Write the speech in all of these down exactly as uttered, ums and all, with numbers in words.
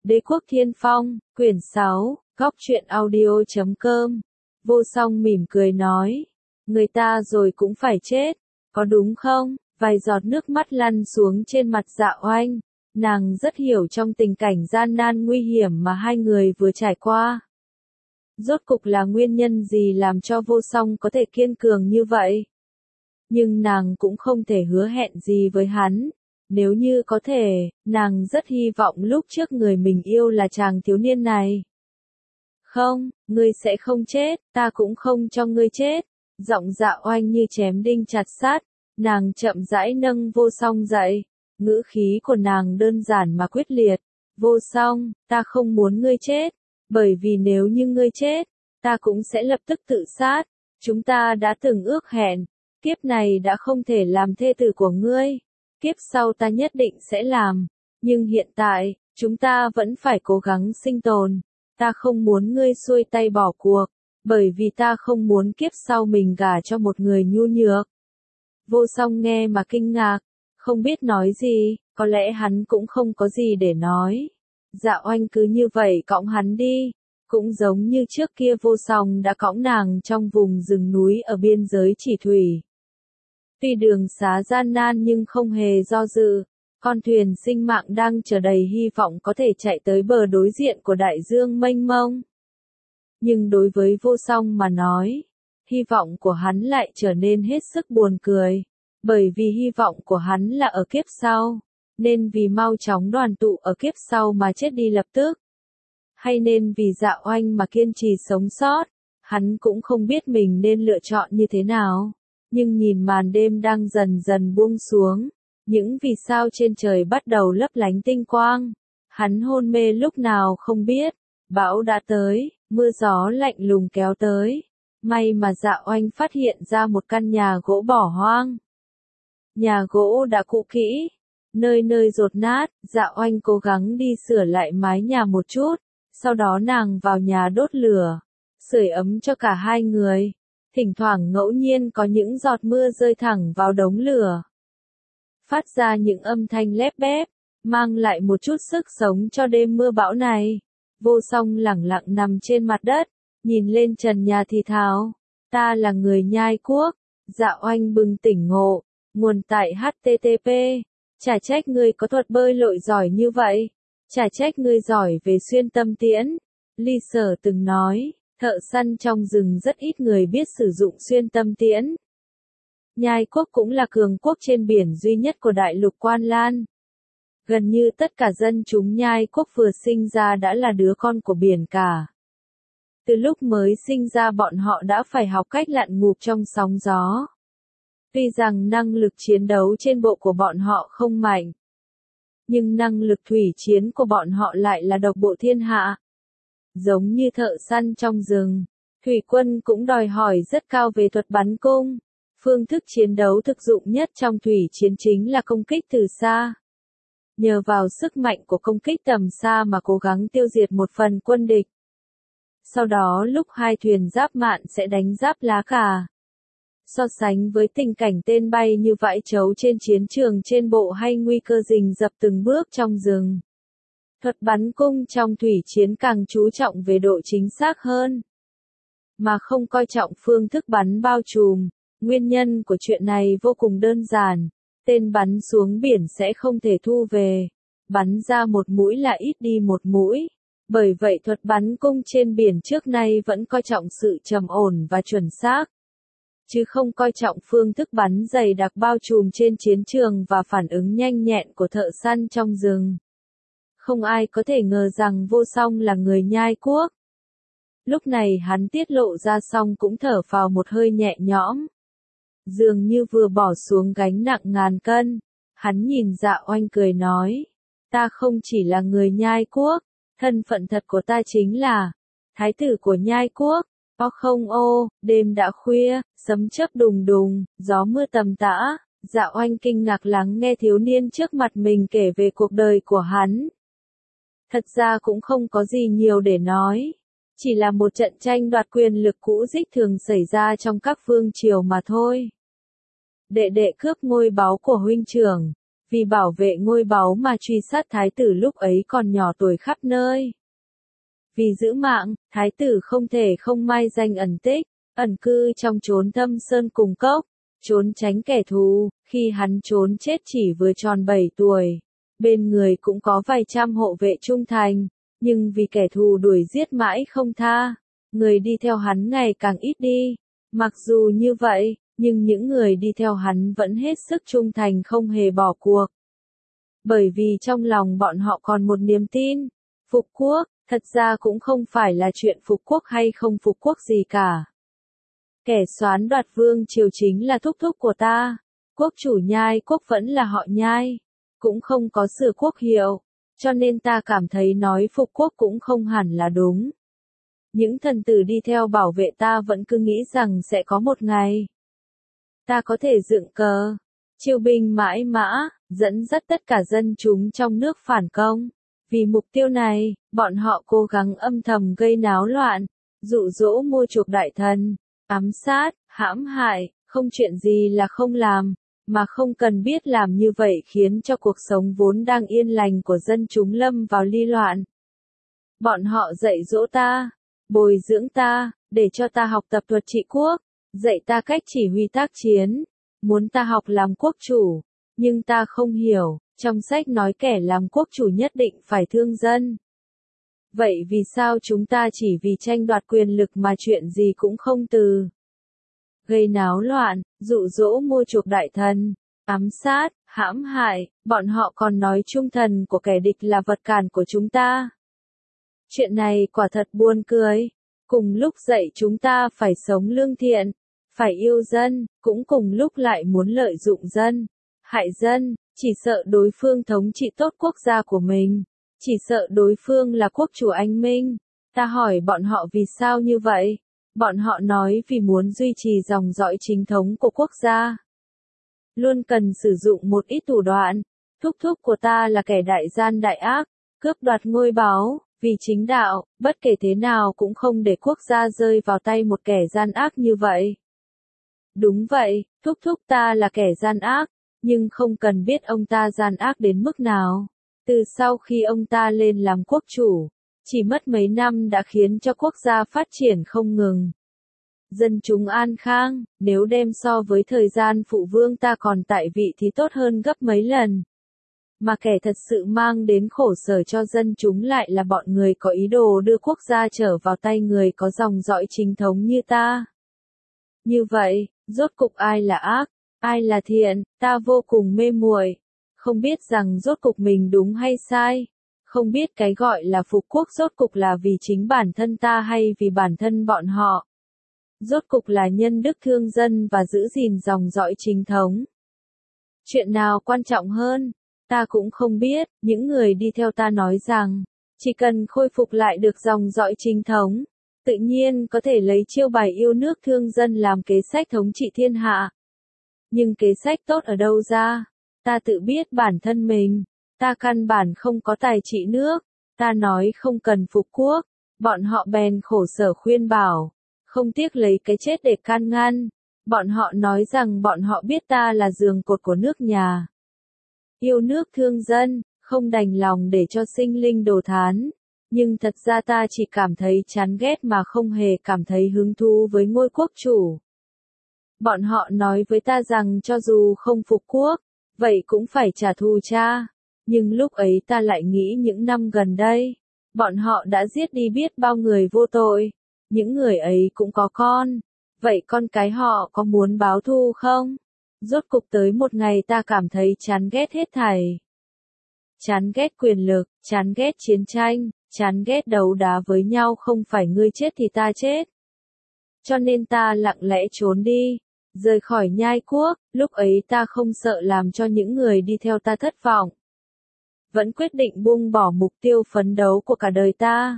Đế quốc thiên phong, quyển sáu, góc truyện audio chấm com. Vô Song mỉm cười nói, người ta rồi cũng phải chết, có đúng không? Vài giọt nước mắt lăn xuống trên mặt Dạ Oanh, nàng rất hiểu trong tình cảnh gian nan nguy hiểm mà hai người vừa trải qua. Rốt cục là nguyên nhân gì làm cho Vô Song có thể kiên cường như vậy? Nhưng nàng cũng không thể hứa hẹn gì với hắn. Nếu như có thể, nàng rất hy vọng lúc trước người mình yêu là chàng thiếu niên này. Không, ngươi sẽ không chết, ta cũng không cho ngươi chết. Giọng Dạ Oanh như chém đinh chặt sắt, nàng chậm rãi nâng Vô Song dậy. Ngữ khí của nàng đơn giản mà quyết liệt. Vô Song, ta không muốn ngươi chết, bởi vì nếu như ngươi chết, ta cũng sẽ lập tức tự sát. Chúng ta đã từng ước hẹn, kiếp này đã không thể làm thê tử của ngươi. Kiếp sau ta nhất định sẽ làm, nhưng hiện tại, chúng ta vẫn phải cố gắng sinh tồn. Ta không muốn ngươi xuôi tay bỏ cuộc, bởi vì ta không muốn kiếp sau mình gả cho một người nhu nhược. Vô Song nghe mà kinh ngạc, không biết nói gì, có lẽ hắn cũng không có gì để nói. Dạ Oanh cứ như vậy cõng hắn đi, cũng giống như trước kia Vô Song đã cõng nàng trong vùng rừng núi ở biên giới Chỉ Thủy. Tuy đường xá gian nan nhưng không hề do dự, con thuyền sinh mạng đang chờ đầy hy vọng có thể chạy tới bờ đối diện của đại dương mênh mông. Nhưng đối với Vô Song mà nói, hy vọng của hắn lại trở nên hết sức buồn cười, bởi vì hy vọng của hắn là ở kiếp sau, nên vì mau chóng đoàn tụ ở kiếp sau mà chết đi lập tức. Hay nên vì Dạ Oanh mà kiên trì sống sót, hắn cũng không biết mình nên lựa chọn như thế nào. Nhưng nhìn màn đêm đang dần dần buông xuống, những vì sao trên trời bắt đầu lấp lánh tinh quang. Hắn hôn mê lúc nào không biết, bão đã tới, mưa gió lạnh lùng kéo tới. May mà Dạ Oanh phát hiện ra một căn nhà gỗ bỏ hoang. Nhà gỗ đã cũ kỹ, nơi nơi dột nát, Dạ Oanh cố gắng đi sửa lại mái nhà một chút, sau đó nàng vào nhà đốt lửa, sưởi ấm cho cả hai người. Thỉnh thoảng ngẫu nhiên có những giọt mưa rơi thẳng vào đống lửa, phát ra những âm thanh lép bép, mang lại một chút sức sống cho đêm mưa bão này. Vô Song lẳng lặng nằm trên mặt đất, nhìn lên trần nhà thì thào, ta là người Nhai Quốc. Dạ Oanh bừng tỉnh ngộ, nguồn tại H T T P, chả trách ngươi có thuật bơi lội giỏi như vậy, chả trách ngươi giỏi về xuyên tâm tiễn. Ly Sở từng nói, thợ săn trong rừng rất ít người biết sử dụng xuyên tâm tiễn. Nhai Quốc cũng là cường quốc trên biển duy nhất của đại lục Quan Lan. Gần như tất cả dân chúng Nhai Quốc vừa sinh ra đã là đứa con của biển cả. Từ lúc mới sinh ra bọn họ đã phải học cách lặn ngụp trong sóng gió. Tuy rằng năng lực chiến đấu trên bộ của bọn họ không mạnh, nhưng năng lực thủy chiến của bọn họ lại là độc bộ thiên hạ. Giống như thợ săn trong rừng, thủy quân cũng đòi hỏi rất cao về thuật bắn cung. Phương thức chiến đấu thực dụng nhất trong thủy chiến chính là công kích từ xa. Nhờ vào sức mạnh của công kích tầm xa mà cố gắng tiêu diệt một phần quân địch. Sau đó lúc hai thuyền giáp mạn sẽ đánh giáp lá cà. So sánh với tình cảnh tên bay như vãi trấu trên chiến trường trên bộ hay nguy cơ rình rập từng bước trong rừng. Thuật bắn cung trong thủy chiến càng chú trọng về độ chính xác hơn, mà không coi trọng phương thức bắn bao trùm. Nguyên nhân của chuyện này vô cùng đơn giản, tên bắn xuống biển sẽ không thể thu về, bắn ra một mũi là ít đi một mũi. Bởi vậy thuật bắn cung trên biển trước nay vẫn coi trọng sự trầm ổn và chuẩn xác, chứ không coi trọng phương thức bắn dày đặc bao trùm trên chiến trường và phản ứng nhanh nhẹn của thợ săn trong rừng. Không ai có thể ngờ rằng Vô Song là người Nhai Quốc. Lúc này hắn tiết lộ ra xong cũng thở phào một hơi nhẹ nhõm. Dường như vừa bỏ xuống gánh nặng ngàn cân. Hắn nhìn Dạ Oanh cười nói, ta không chỉ là người Nhai Quốc, thân phận thật của ta chính là Thái tử của Nhai Quốc. O không ô, đêm đã khuya, sấm chớp đùng đùng, gió mưa tầm tã. Dạ Oanh kinh ngạc lắng nghe thiếu niên trước mặt mình kể về cuộc đời của hắn. Thật ra cũng không có gì nhiều để nói, chỉ là một trận tranh đoạt quyền lực cũ dích thường xảy ra trong các vương triều mà thôi. Đệ đệ cướp ngôi báu của huynh trưởng, vì bảo vệ ngôi báu mà truy sát thái tử lúc ấy còn nhỏ tuổi khắp nơi. Vì giữ mạng, thái tử không thể không mai danh ẩn tích, ẩn cư trong chốn thâm sơn cùng cốc, trốn tránh kẻ thù. Khi hắn trốn chết chỉ vừa tròn bảy tuổi, bên người cũng có vài trăm hộ vệ trung thành, nhưng vì kẻ thù đuổi giết mãi không tha, người đi theo hắn ngày càng ít đi. Mặc dù như vậy, nhưng những người đi theo hắn vẫn hết sức trung thành không hề bỏ cuộc. Bởi vì trong lòng bọn họ còn một niềm tin, phục quốc, thật ra cũng không phải là chuyện phục quốc hay không phục quốc gì cả. Kẻ soán đoạt vương triều chính là thúc thúc của ta, quốc chủ Nhai quốc vẫn là họ Nhai, cũng không có sửa quốc hiệu, cho nên ta cảm thấy nói phục quốc cũng không hẳn là đúng. Những thần tử đi theo bảo vệ ta vẫn cứ nghĩ rằng sẽ có một ngày ta có thể dựng cờ, chiêu binh mãi mã, dẫn dắt tất cả dân chúng trong nước phản công. Vì mục tiêu này, bọn họ cố gắng âm thầm gây náo loạn, dụ dỗ mua chuộc đại thần, ám sát, hãm hại, không chuyện gì là không làm, mà không cần biết làm như vậy khiến cho cuộc sống vốn đang yên lành của dân chúng lâm vào ly loạn. Bọn họ dạy dỗ ta, bồi dưỡng ta, để cho ta học tập thuật trị quốc, dạy ta cách chỉ huy tác chiến, muốn ta học làm quốc chủ, nhưng ta không hiểu, trong sách nói kẻ làm quốc chủ nhất định phải thương dân. Vậy vì sao chúng ta chỉ vì tranh đoạt quyền lực mà chuyện gì cũng không từ? Gây náo loạn, dụ dỗ mua chuộc đại thần, ám sát, hãm hại, bọn họ còn nói trung thần của kẻ địch là vật cản của chúng ta. Chuyện này quả thật buồn cười. Cùng lúc dạy chúng ta phải sống lương thiện, phải yêu dân, cũng cùng lúc lại muốn lợi dụng dân, hại dân, chỉ sợ đối phương thống trị tốt quốc gia của mình, chỉ sợ đối phương là quốc chủ anh minh. Ta hỏi bọn họ vì sao như vậy? Bọn họ nói vì muốn duy trì dòng dõi chính thống của quốc gia, luôn cần sử dụng một ít thủ đoạn. Thúc thúc của ta là kẻ đại gian đại ác, cướp đoạt ngôi báu, vì chính đạo, bất kể thế nào cũng không để quốc gia rơi vào tay một kẻ gian ác như vậy. Đúng vậy, thúc thúc ta là kẻ gian ác, nhưng không cần biết ông ta gian ác đến mức nào. Từ sau khi ông ta lên làm quốc chủ, chỉ mất mấy năm đã khiến cho quốc gia phát triển không ngừng. Dân chúng an khang, nếu đem so với thời gian phụ vương ta còn tại vị thì tốt hơn gấp mấy lần. Mà kẻ thật sự mang đến khổ sở cho dân chúng lại là bọn người có ý đồ đưa quốc gia trở vào tay người có dòng dõi chính thống như ta. Như vậy, rốt cục ai là ác, ai là thiện, ta vô cùng mê muội, không biết rằng rốt cục mình đúng hay sai, không biết cái gọi là phục quốc rốt cục là vì chính bản thân ta hay vì bản thân bọn họ. Rốt cục là nhân đức thương dân và giữ gìn dòng dõi chính thống. Chuyện nào quan trọng hơn? Ta cũng không biết, những người đi theo ta nói rằng, chỉ cần khôi phục lại được dòng dõi chính thống, tự nhiên có thể lấy chiêu bài yêu nước thương dân làm kế sách thống trị thiên hạ. Nhưng kế sách tốt ở đâu ra? Ta tự biết bản thân mình, ta căn bản không có tài trị nước, ta nói không cần phục quốc, bọn họ bèn khổ sở khuyên bảo, không tiếc lấy cái chết để can ngăn, bọn họ nói rằng bọn họ biết ta là giường cột của nước nhà. Yêu nước thương dân, không đành lòng để cho sinh linh đồ thán, nhưng thật ra ta chỉ cảm thấy chán ghét mà không hề cảm thấy hứng thú với ngôi quốc chủ. Bọn họ nói với ta rằng cho dù không phục quốc, vậy cũng phải trả thù cha, nhưng lúc ấy ta lại nghĩ những năm gần đây, bọn họ đã giết đi biết bao người vô tội, những người ấy cũng có con, vậy con cái họ có muốn báo thù không? Rốt cục tới một ngày ta cảm thấy chán ghét hết thảy. Chán ghét quyền lực, chán ghét chiến tranh, chán ghét đấu đá với nhau, không phải ngươi chết thì ta chết. Cho nên ta lặng lẽ trốn đi, rời khỏi Nhai quốc, lúc ấy ta không sợ làm cho những người đi theo ta thất vọng. Vẫn quyết định buông bỏ mục tiêu phấn đấu của cả đời ta.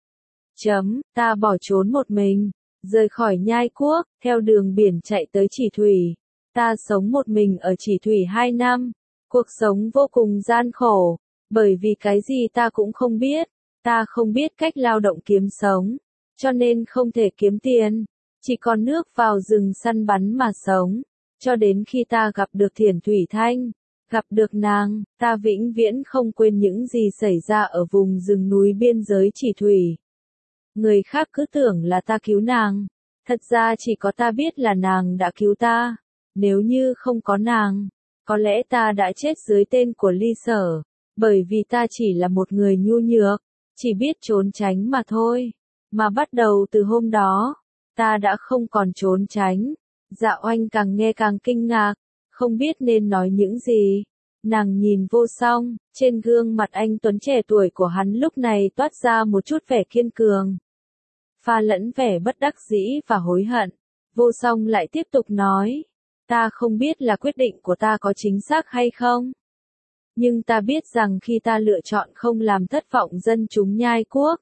Chấm, ta bỏ trốn một mình, rời khỏi Nhai quốc, theo đường biển chạy tới Chỉ Thủy. Ta sống một mình ở Chỉ Thủy hai năm, cuộc sống vô cùng gian khổ, bởi vì cái gì ta cũng không biết, ta không biết cách lao động kiếm sống, cho nên không thể kiếm tiền, chỉ còn nước vào rừng săn bắn mà sống, cho đến khi ta gặp được Thiển Thủy Thanh, Gặp được nàng, ta vĩnh viễn không quên những gì xảy ra ở vùng rừng núi biên giới Chỉ Thủy. Người khác cứ tưởng là ta cứu nàng. Thật ra chỉ có ta biết là nàng đã cứu ta. Nếu như không có nàng, có lẽ ta đã chết dưới tên của Ly Sở. Bởi vì ta chỉ là một người nhu nhược, chỉ biết trốn tránh mà thôi. Mà bắt đầu từ hôm đó, ta đã không còn trốn tránh. Dạ Oanh càng nghe càng kinh ngạc, không biết nên nói những gì. Nàng nhìn Vô Song, trên gương mặt anh tuấn trẻ tuổi của hắn lúc này toát ra một chút vẻ kiên cường, pha lẫn vẻ bất đắc dĩ và hối hận. Vô Song lại tiếp tục nói, ta không biết là quyết định của ta có chính xác hay không. Nhưng ta biết rằng khi ta lựa chọn không làm thất vọng dân chúng Nhai Quốc,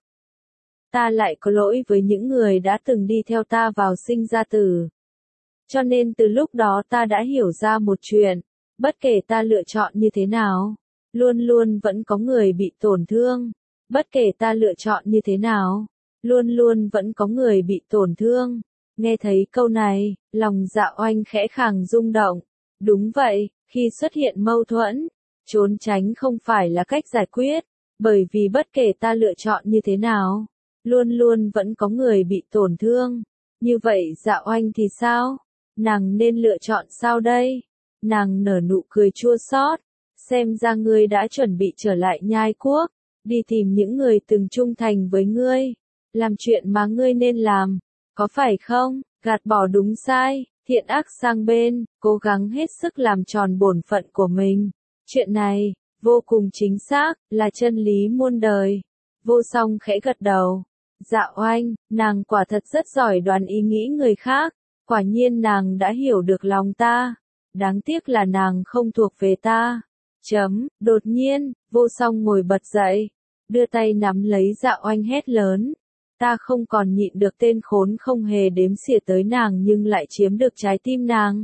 ta lại có lỗi với những người đã từng đi theo ta vào sinh ra tử. Cho nên từ lúc đó ta đã hiểu ra một chuyện, bất kể ta lựa chọn như thế nào, luôn luôn vẫn có người bị tổn thương. Bất kể ta lựa chọn như thế nào, luôn luôn vẫn có người bị tổn thương. Nghe thấy câu này, lòng Dạ Oanh khẽ khàng rung động. Đúng vậy, khi xuất hiện mâu thuẫn, trốn tránh không phải là cách giải quyết, bởi vì bất kể ta lựa chọn như thế nào, luôn luôn vẫn có người bị tổn thương. Như vậy Dạ Oanh thì sao? Nàng nên lựa chọn sao đây? Nàng nở nụ cười chua xót, xem ra ngươi đã chuẩn bị trở lại Nhai Quốc, đi tìm những người từng trung thành với ngươi, làm chuyện mà ngươi nên làm, có phải không? Gạt bỏ đúng sai, thiện ác sang bên, cố gắng hết sức làm tròn bổn phận của mình. Chuyện này, vô cùng chính xác, là chân lý muôn đời. Vô Song khẽ gật đầu. Dạ Oanh, nàng quả thật rất giỏi đoán ý nghĩ người khác, quả nhiên nàng đã hiểu được lòng ta. Đáng tiếc là nàng không thuộc về ta. Chấm, đột nhiên, Vô Song ngồi bật dậy, đưa tay nắm lấy Dạ Oanh hét lớn. Ta không còn nhịn được tên khốn không hề đếm xỉa tới nàng nhưng lại chiếm được trái tim nàng.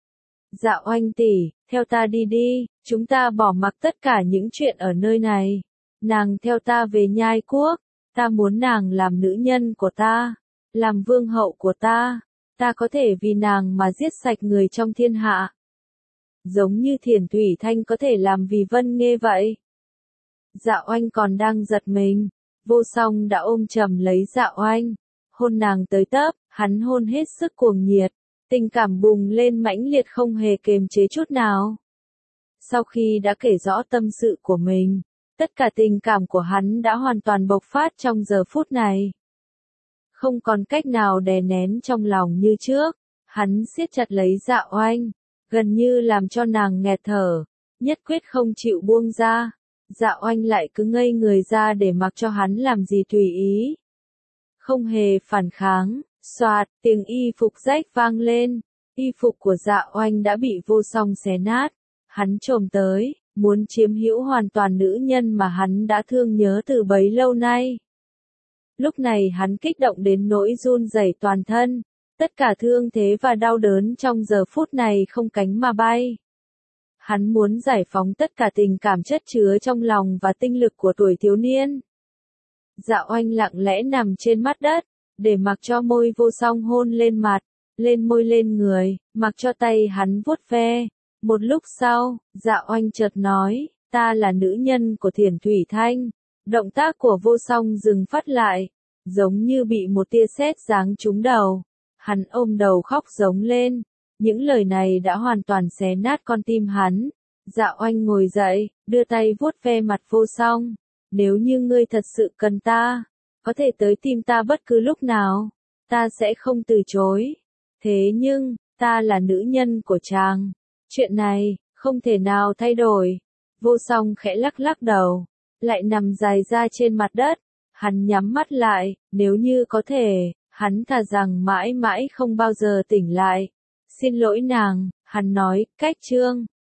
Dạ Oanh tỷ, theo ta đi đi, chúng ta bỏ mặc tất cả những chuyện ở nơi này. Nàng theo ta về Nhai Quốc, ta muốn nàng làm nữ nhân của ta, làm vương hậu của ta, ta có thể vì nàng mà giết sạch người trong thiên hạ. Giống như Thiển Thủy Thanh có thể làm vì Vân Nghê vậy. Dạ Oanh còn đang giật mình, Vô Song đã ôm chầm lấy Dạ Oanh, hôn nàng tới tấp, hắn hôn hết sức cuồng nhiệt, tình cảm bùng lên mãnh liệt không hề kềm chế chút nào. Sau khi đã kể rõ tâm sự của mình, tất cả tình cảm của hắn đã hoàn toàn bộc phát trong giờ phút này. Không còn cách nào đè nén trong lòng như trước, hắn siết chặt lấy Dạ Oanh, gần như làm cho nàng nghẹt thở, nhất quyết không chịu buông ra. Dạ Oanh lại cứ ngây người ra để mặc cho hắn làm gì tùy ý. Không hề phản kháng, xoạt, tiếng y phục rách vang lên, y phục của Dạ Oanh đã bị Vô Song xé nát. Hắn chồm tới, muốn chiếm hữu hoàn toàn nữ nhân mà hắn đã thương nhớ từ bấy lâu nay. Lúc này hắn kích động đến nỗi run rẩy toàn thân, tất cả thương thế và đau đớn trong giờ phút này không cánh mà bay. Hắn muốn giải phóng tất cả tình cảm chất chứa trong lòng và tinh lực của tuổi thiếu niên. Dạ Oanh lặng lẽ nằm trên mặt đất, để mặc cho môi Vô Song hôn lên mặt, lên môi lên người, mặc cho tay hắn vuốt ve. Một lúc sau, Dạ Oanh chợt nói, ta là nữ nhân của Thiển Thủy Thanh. Động tác của Vô Song dừng phát lại, giống như bị một tia sét giáng trúng đầu. Hắn ôm đầu khóc giống lên. Những lời này đã hoàn toàn xé nát con tim hắn. Dạ Oanh ngồi dậy, đưa tay vuốt ve mặt Vô Song. Nếu như ngươi thật sự cần ta, có thể tới tìm ta bất cứ lúc nào. Ta sẽ không từ chối. Thế nhưng, ta là nữ nhân của chàng. Chuyện này, không thể nào thay đổi. Vô Song khẽ lắc lắc đầu, lại nằm dài ra trên mặt đất. Hắn nhắm mắt lại, nếu như có thể, hắn thà rằng mãi mãi không bao giờ tỉnh lại. Xin lỗi nàng, hắn nói, cách chương.